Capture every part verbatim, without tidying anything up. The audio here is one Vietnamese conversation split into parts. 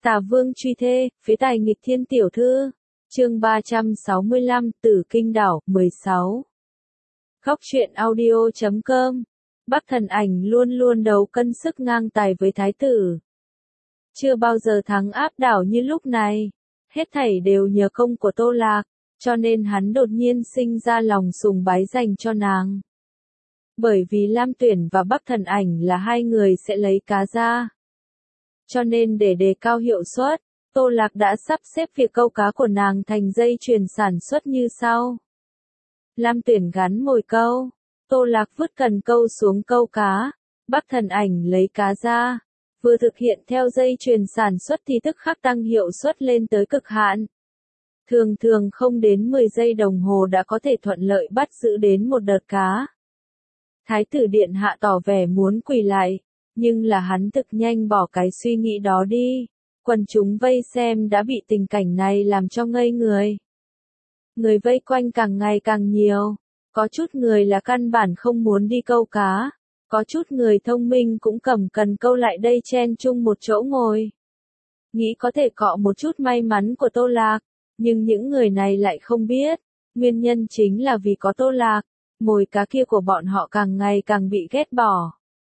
Tà Vương truy thê, phế tài nghịch thiên tiểu thư. Chương ba trăm sáu mươi lăm, Tử Kinh Đảo, mười sáu. Góc truyện audio chấm com. Bắc Thần Ảnh luôn luôn đấu cân sức ngang tài với thái tử. Chưa bao giờ thắng áp đảo như lúc này. Hết thảy đều nhờ công của Tô Lạc, cho nên hắn đột nhiên sinh ra lòng sùng bái dành cho nàng. Bởi vì Lam Tuyển và Bắc Thần Ảnh là hai người sẽ lấy cá ra. Cho nên để đề cao hiệu suất, Tô Lạc đã sắp xếp việc câu cá của nàng thành dây chuyền sản xuất như sau. Lam Tuyển gắn mồi câu, Tô Lạc vứt cần câu xuống câu cá, Bắc Thần Ảnh lấy cá ra. Vừa thực hiện theo dây chuyền sản xuất thì tức khắc tăng hiệu suất lên tới cực hạn. Thường thường không đến mười giây đồng hồ đã có thể thuận lợi bắt giữ đến một đợt cá. Thái tử điện hạ tỏ vẻ muốn quỳ lại, nhưng là hắn thực nhanh bỏ cái suy nghĩ đó đi. Quần chúng vây xem đã bị tình cảnh này làm cho ngây người. Người vây quanh càng ngày càng nhiều, có chút người là căn bản không muốn đi câu cá, có chút người thông minh cũng cầm cần câu lại đây chen chung một chỗ ngồi. Nghĩ có thể cọ một chút may mắn của Tô Lạc, nhưng những người này lại không biết, nguyên nhân chính là vì có Tô Lạc, mồi cá kia của bọn họ càng ngày càng bị ghét bỏ.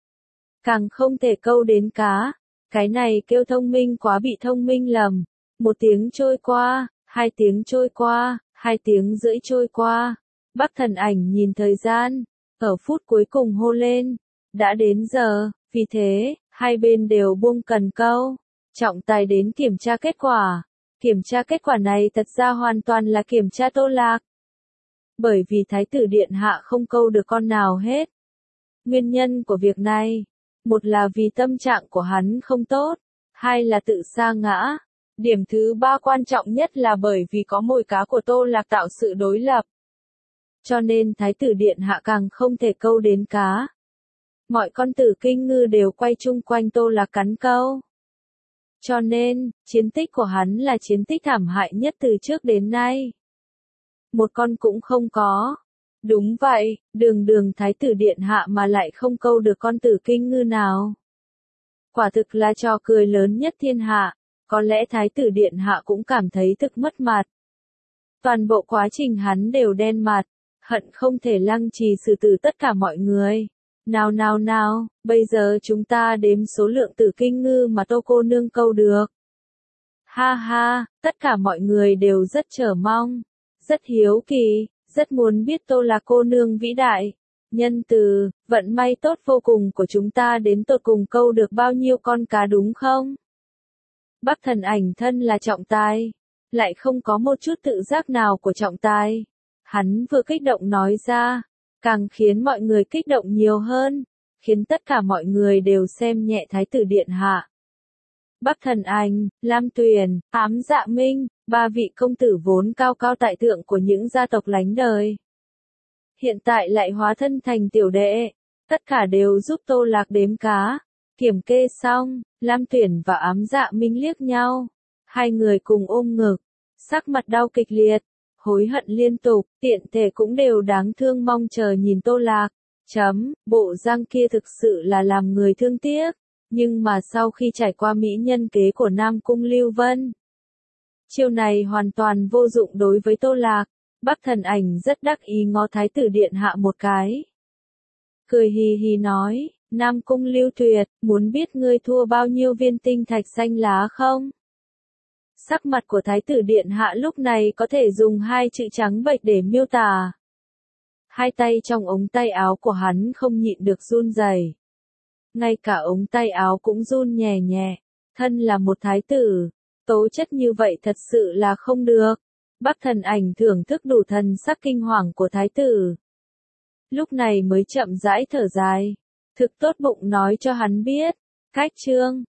Càng không thể câu đến cá, cái này kêu thông minh quá bị thông minh lầm. Một tiếng trôi qua, hai tiếng trôi qua, hai tiếng rưỡi trôi qua. Bắc Thần Ảnh nhìn thời gian, ở phút cuối cùng hô lên, đã đến giờ, vì thế, hai bên đều buông cần câu. Trọng tài đến kiểm tra kết quả. Kiểm tra kết quả này thật ra hoàn toàn là kiểm tra Tô Lạc. Bởi vì Thái tử điện hạ không câu được con nào hết. Nguyên nhân của việc này, một là vì tâm trạng của hắn không tốt, hai là tự sa ngã. Điểm thứ ba quan trọng nhất là bởi vì có mồi cá của Tô Lạc tạo sự đối lập. Cho nên Thái tử điện hạ càng không thể câu đến cá. Mọi con tử kinh ngư đều quay chung quanh Tô Lạc cắn câu. Cho nên, chiến tích của hắn là chiến tích thảm hại nhất từ trước đến nay. Một con cũng không có. Đúng vậy, đường đường Thái tử điện hạ mà lại không câu được con tử kinh ngư nào. Quả thực là trò cười lớn nhất thiên hạ, có lẽ Thái tử điện hạ cũng cảm thấy thực mất mặt. Toàn bộ quá trình hắn đều đen mặt, hận không thể lăng trì xử tử tất cả mọi người. Nào nào nào, bây giờ chúng ta đếm số lượng tử kinh ngư mà Tô cô nương câu được. Ha ha, tất cả mọi người đều rất chờ mong, rất hiếu kỳ, rất muốn biết Tô Lạc cô nương vĩ đại, nhân từ, vận may tốt vô cùng của chúng ta đến tột cùng câu được bao nhiêu con cá đúng không? Bắc Thần Ảnh thân là trọng tài, lại không có một chút tự giác nào của trọng tài. Hắn vừa kích động nói ra, càng khiến mọi người kích động nhiều hơn, khiến tất cả mọi người đều xem nhẹ Thái tử điện hạ. Bắc Thần Ảnh, Lam Tuyển, Ám Dạ Minh, ba vị công tử vốn cao cao tại thượng của những gia tộc lánh đời. Hiện tại lại hóa thân thành tiểu đệ, tất cả đều giúp Tô Lạc đếm cá. Kiểm kê xong, Lam Tuyển và Ám Dạ Minh liếc nhau. Hai người cùng ôm ngực, sắc mặt đau kịch liệt, hối hận liên tục, tiện thể cũng đều đáng thương mong chờ nhìn Tô Lạc. Chấm, bộ răng kia thực sự là làm người thương tiếc. Nhưng mà sau khi trải qua mỹ nhân kế của Nam Cung Lưu Vân, chiêu này hoàn toàn vô dụng đối với Tô Lạc. Bắc Thần Ảnh rất đắc ý ngó Thái tử điện hạ một cái. Cười hì hì nói, Nam Cung Lưu Tuyệt, muốn biết ngươi thua bao nhiêu viên tinh thạch xanh lá không? Sắc mặt của Thái tử điện hạ lúc này có thể dùng hai chữ trắng bệch để miêu tả. Hai tay trong ống tay áo của hắn không nhịn được run rẩy. Ngay cả ống tay áo cũng run nhẹ nhẹ. Thân là một thái tử, tố chất như vậy thật sự là không được. Bắc Thần Ảnh thưởng thức đủ thần sắc kinh hoàng của thái tử. Lúc này mới chậm rãi thở dài. Thực tốt bụng nói cho hắn biết. Cách chương,